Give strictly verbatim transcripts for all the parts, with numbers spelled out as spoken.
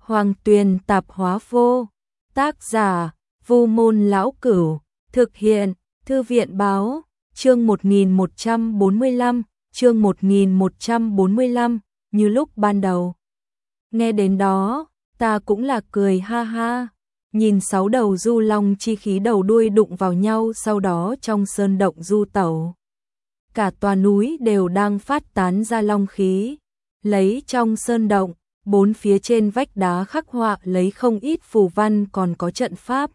Hoàng Tuyền Tạp Hóa Vô. Tác giả: Vu Môn Lão Cửu. Thực hiện: Thư viện Báo. Chương một nghìn một trăm bốn mươi lăm, chương một nghìn một trăm bốn mươi lăm, như lúc ban đầu. Nghe đến đó, ta cũng là cười ha ha, nhìn sáu đầu du long chi khí đầu đuôi đụng vào nhau, sau đó trong sơn động du tẩu. Cả tòa núi đều đang phát tán ra long khí, lấy trong sơn động, bốn phía trên vách đá khắc họa lấy không ít phù văn, còn có trận pháp.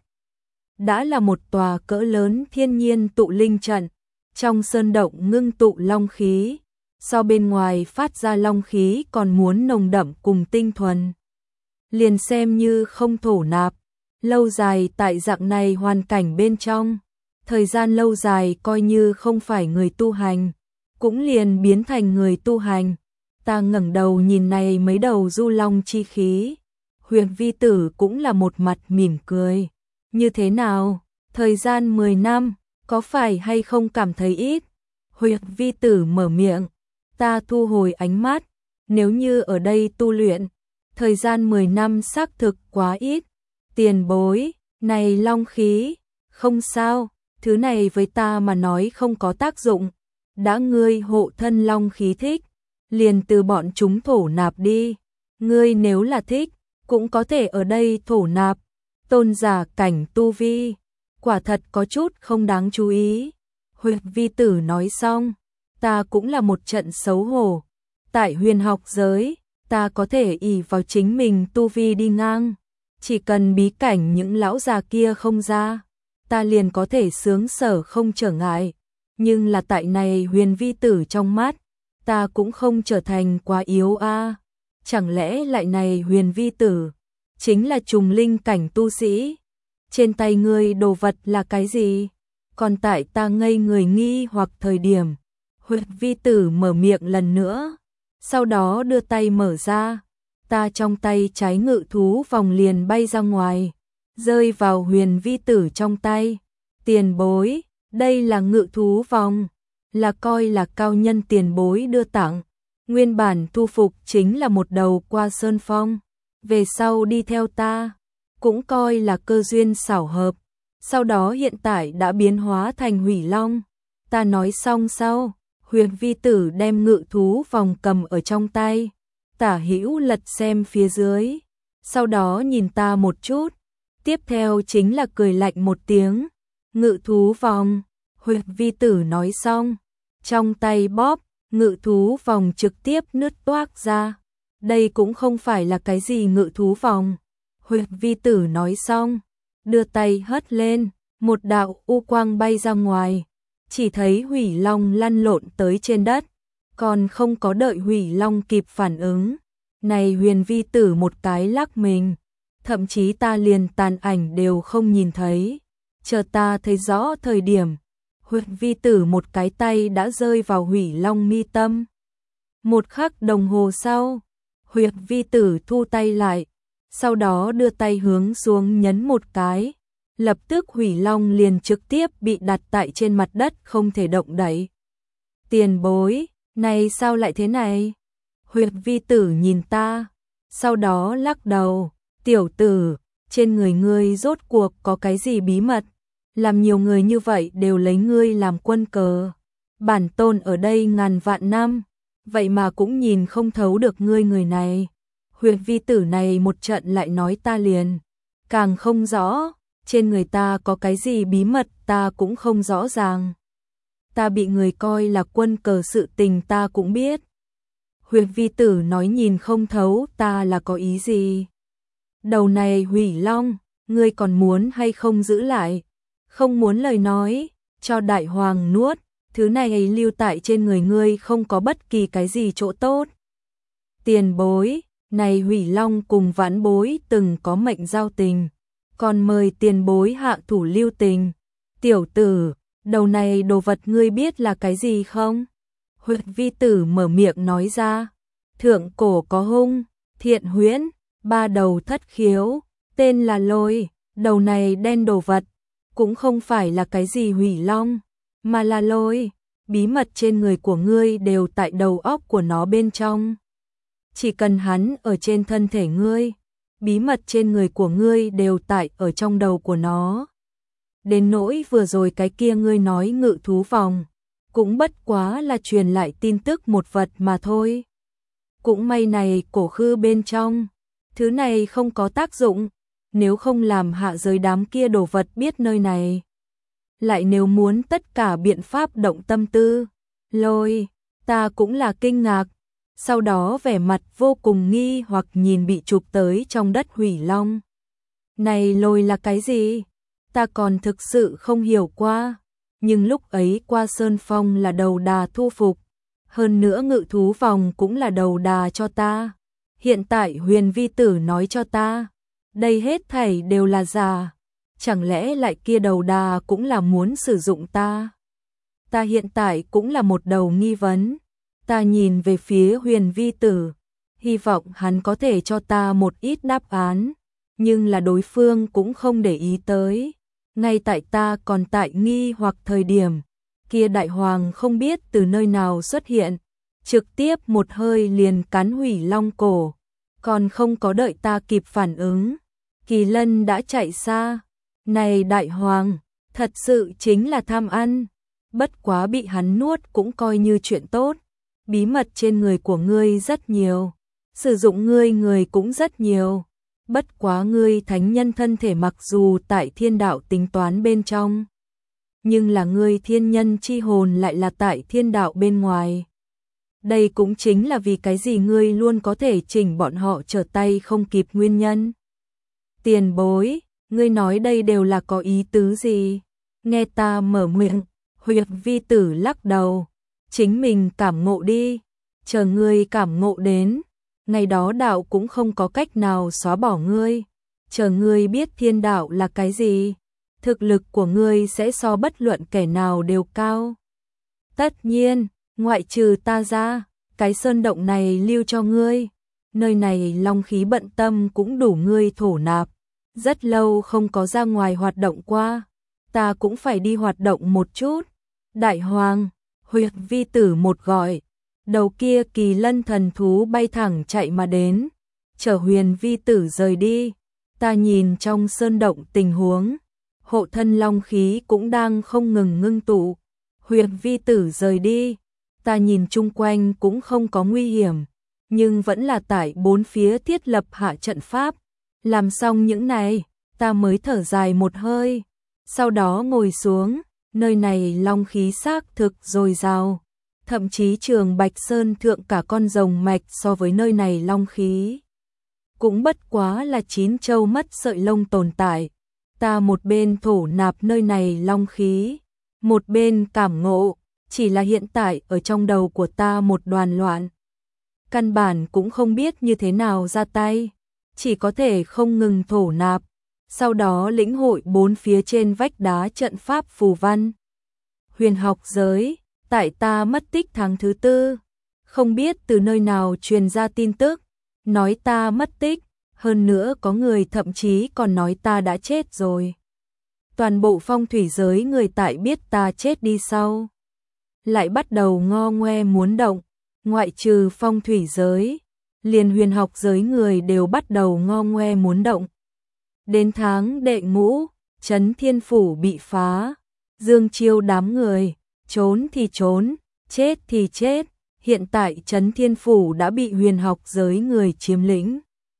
Đã là một tòa cỡ lớn thiên nhiên tụ linh trận, trong sơn động ngưng tụ long khí, so bên ngoài phát ra long khí còn muốn nồng đậm cùng tinh thuần. Liền xem như không thổ nạp, lâu dài tại dạng này hoàn cảnh bên trong, thời gian lâu dài coi như không phải người tu hành, cũng liền biến thành người tu hành. Ta ngẩng đầu nhìn này mấy đầu du long chi khí, Huyền Vi Tử cũng là một mặt mỉm cười. Như thế nào? Thời gian mười năm, có phải hay không cảm thấy ít? Huyền Vi Tử mở miệng, ta thu hồi ánh mắt, nếu như ở đây tu luyện, thời gian mười năm xác thực quá ít. Tiền bối, này long khí, không sao, thứ này với ta mà nói không có tác dụng. Đã ngươi hộ thân long khí thích, liền từ bọn chúng thổ nạp đi. Ngươi nếu là thích, cũng có thể ở đây thổ nạp. Tôn giả cảnh tu vi, quả thật có chút không đáng chú ý. Huyền Vi Tử nói xong, ta cũng là một trận xấu hổ. Tại huyền học giới, ta có thể ỷ vào chính mình tu vi đi ngang. Chỉ cần bí cảnh những lão già kia không ra, ta liền có thể sướng sở không trở ngại. Nhưng là tại này Huyền Vi Tử trong mắt, ta cũng không trở thành quá yếu a. À. Chẳng lẽ lại này Huyền Vi Tử chính là trùng linh cảnh tu sĩ? Trên tay ngươi đồ vật là cái gì? Còn tại ta ngây người nghi hoặc thời điểm, Huyền Vi Tử mở miệng lần nữa, sau đó đưa tay mở ra, ta trong tay trái ngự thú vòng liền bay ra ngoài, rơi vào Huyền Vi Tử trong tay. Tiền bối, đây là ngự thú vòng, là coi là cao nhân tiền bối đưa tặng. Nguyên bản thu phục chính là một đầu qua sơn phong, về sau đi theo ta, cũng coi là cơ duyên xảo hợp, sau đó hiện tại đã biến hóa thành hủy long. Ta nói xong sau, Huyền Vi Tử đem ngự thú vòng cầm ở trong tay, tả hữu lật xem phía dưới, sau đó nhìn ta một chút, tiếp theo chính là cười lạnh một tiếng. Ngự thú vòng, Huyền Vi Tử nói xong, trong tay bóp, ngự thú vòng trực tiếp nứt toác ra. Đây cũng không phải là cái gì ngự thú vòng. Huyền Vi Tử nói xong, đưa tay hất lên, một đạo u quang bay ra ngoài, chỉ thấy hủy long lăn lộn tới trên đất, còn không có đợi hủy long kịp phản ứng, này Huyền Vi Tử một cái lắc mình, thậm chí ta liền tàn ảnh đều không nhìn thấy. Chờ ta thấy rõ thời điểm, Huyền Vi Tử một cái tay đã rơi vào hủy long mi tâm. Một khắc đồng hồ sau, Huyền Vi Tử thu tay lại, sau đó đưa tay hướng xuống nhấn một cái, lập tức hủy long liền trực tiếp bị đặt tại trên mặt đất không thể động đậy. Tiền bối, này sao lại thế này? Huyền Vi Tử nhìn ta, sau đó lắc đầu, tiểu tử, trên người ngươi rốt cuộc có cái gì bí mật? Làm nhiều người như vậy đều lấy ngươi làm quân cờ. Bản tôn ở đây ngàn vạn năm, vậy mà cũng nhìn không thấu được ngươi người này. Huyền Vi Tử này một trận lại nói ta liền càng không rõ, trên người ta có cái gì bí mật ta cũng không rõ ràng. Ta bị người coi là quân cờ sự tình ta cũng biết. Huyền Vi Tử nói nhìn không thấu ta là có ý gì? Đầu này hủy long, ngươi còn muốn hay không giữ lại? Không muốn lời nói, cho đại hoàng nuốt, thứ này lưu tại trên người ngươi không có bất kỳ cái gì chỗ tốt. Tiền bối, này hủy long cùng vãn bối từng có mệnh giao tình, còn mời tiền bối hạ thủ lưu tình. Tiểu tử, đầu này đồ vật ngươi biết là cái gì không? Huyền Vi Tử mở miệng nói ra, thượng cổ có hung, thiện huyễn, ba đầu thất khiếu, tên là lôi, đầu này đen đồ vật. Cũng không phải là cái gì hủy long, mà là lôi, bí mật trên người của ngươi đều tại đầu óc của nó bên trong. Chỉ cần hắn ở trên thân thể ngươi, bí mật trên người của ngươi đều tại ở trong đầu của nó. Đến nỗi vừa rồi cái kia ngươi nói ngự thú vòng, cũng bất quá là truyền lại tin tức một vật mà thôi. Cũng may này cổ khư bên trong, thứ này không có tác dụng, nếu không làm hạ giới đám kia đồ vật biết nơi này. Lại nếu muốn tất cả biện pháp động tâm tư, Lôi, ta cũng là kinh ngạc, sau đó vẻ mặt vô cùng nghi hoặc nhìn bị chụp tới trong đất hủy long. Này Lôi là cái gì? Ta còn thực sự không hiểu qua, nhưng lúc ấy qua Sơn Phong là đầu đà thu phục, hơn nữa ngự thú vòng cũng là đầu đà cho ta. Hiện tại Huyền Vi Tử nói cho ta, đây hết thảy đều là giả, chẳng lẽ lại kia đầu đà cũng là muốn sử dụng ta? Ta hiện tại cũng là một đầu nghi vấn, ta nhìn về phía Huyền Vi Tử, hy vọng hắn có thể cho ta một ít đáp án, nhưng là đối phương cũng không để ý tới. Ngay tại ta còn tại nghi hoặc thời điểm, kia đại hoàng không biết từ nơi nào xuất hiện, trực tiếp một hơi liền cắn hủy long cổ, còn không có đợi ta kịp phản ứng, Kỳ Lân đã chạy xa. Này đại hoàng, thật sự chính là tham ăn, bất quá bị hắn nuốt cũng coi như chuyện tốt, bí mật trên người của ngươi rất nhiều, sử dụng ngươi người cũng rất nhiều. Bất quá ngươi thánh nhân thân thể mặc dù tại thiên đạo tính toán bên trong, nhưng là ngươi thiên nhân chi hồn lại là tại thiên đạo bên ngoài. Đây cũng chính là vì cái gì ngươi luôn có thể chỉnh bọn họ trở tay không kịp nguyên nhân. Tiền bối, ngươi nói đây đều là có ý tứ gì? Nghe ta mở miệng, Huyền Vi Tử lắc đầu, chính mình cảm ngộ đi, chờ ngươi cảm ngộ đến. Ngày đó đạo cũng không có cách nào xóa bỏ ngươi, chờ ngươi biết thiên đạo là cái gì, thực lực của ngươi sẽ so bất luận kẻ nào đều cao. Tất nhiên, ngoại trừ ta ra, cái sơn động này lưu cho ngươi, nơi này long khí bận tâm cũng đủ ngươi thổ nạp, rất lâu không có ra ngoài hoạt động qua, ta cũng phải đi hoạt động một chút. Đại hoàng, Huyền Vi Tử một gọi, đầu kia Kỳ Lân thần thú bay thẳng chạy mà đến, chở Huyền Vi Tử rời đi. Ta nhìn trong sơn động tình huống, hộ thân long khí cũng đang không ngừng ngưng tụ. Huyền Vi Tử rời đi, ta nhìn chung quanh cũng không có nguy hiểm, nhưng vẫn là tại bốn phía thiết lập hạ trận pháp. Làm xong những này, ta mới thở dài một hơi, sau đó ngồi xuống, nơi này long khí xác thực dồi dào. Thậm chí Trường Bạch Sơn thượng cả con rồng mạch so với nơi này long khí cũng bất quá là chín châu mất sợi lông tồn tại. Ta một bên thổ nạp nơi này long khí, một bên cảm ngộ, chỉ là hiện tại ở trong đầu của ta một đoàn loạn. Căn bản cũng không biết như thế nào ra tay, chỉ có thể không ngừng thổ nạp, sau đó lĩnh hội bốn phía trên vách đá trận pháp phù văn. Huyền học giới, tại ta mất tích tháng thứ tư, không biết từ nơi nào truyền ra tin tức, nói ta mất tích, hơn nữa có người thậm chí còn nói ta đã chết rồi. Toàn bộ phong thủy giới người tại biết ta chết đi sau, lại bắt đầu ngo ngoe muốn động, ngoại trừ phong thủy giới, liền huyền học giới người đều bắt đầu ngo ngoe muốn động. Đến tháng đệ ngũ, Trấn Thiên Phủ bị phá, Dương Chiêu đám người trốn thì trốn, chết thì chết, hiện tại Trấn Thiên Phủ đã bị huyền học giới người chiếm lĩnh.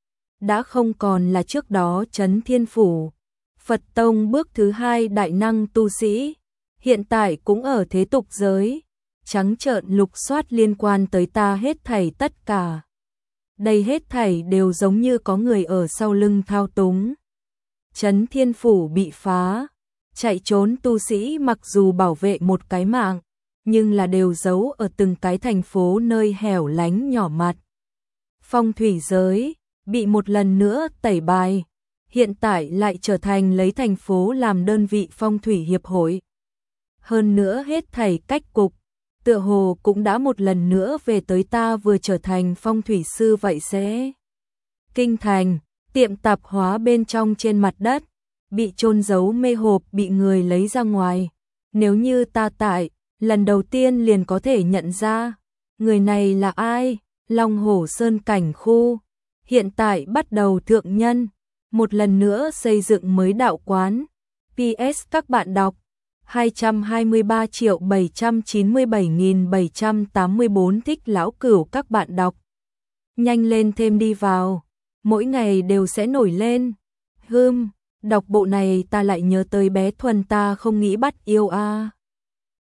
Đã không còn là trước đó Trấn Thiên Phủ, Phật Tông bước thứ hai đại năng tu sĩ, hiện tại cũng ở thế tục giới, trắng trợn lục soát liên quan tới ta hết thảy tất cả. Đây hết thảy đều giống như có người ở sau lưng thao túng. Trấn Thiên Phủ bị phá, chạy trốn tu sĩ mặc dù bảo vệ một cái mạng, nhưng là đều giấu ở từng cái thành phố nơi hẻo lánh nhỏ mặt. Phong thủy giới bị một lần nữa tẩy bài, hiện tại lại trở thành lấy thành phố làm đơn vị phong thủy hiệp hội. Hơn nữa hết thảy cách cục, tựa hồ cũng đã một lần nữa về tới ta vừa trở thành phong thủy sư vậy sẽ. Kinh thành, tiệm tạp hóa bên trong trên mặt đất, bị chôn giấu mê hộp bị người lấy ra ngoài. Nếu như ta tại, lần đầu tiên liền có thể nhận ra, người này là ai? Long Hổ Sơn cảnh khu. Hiện tại bắt đầu thượng nhân, một lần nữa xây dựng mới đạo quán. pê ét các bạn đọc hai trăm hai mươi ba triệu bảy trăm chín mươi bảy nghìn bảy trăm tám mươi tư thích lão cửu các bạn đọc. Nhanh lên thêm đi vào, mỗi ngày đều sẽ nổi lên. Hưm, đọc bộ này ta lại nhớ tới bé Thuần ta không nghĩ bắt yêu a. À.